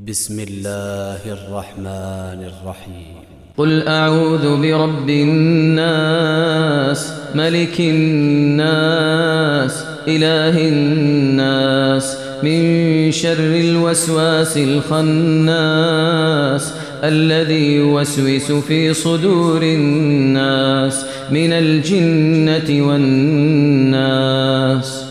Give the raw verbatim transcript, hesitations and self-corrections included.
بسم الله الرحمن الرحيم. قل أعوذ برب الناس ملك الناس إله الناس من شر الوسواس الخناس الذي يوسوس في صدور الناس من الجنة والناس.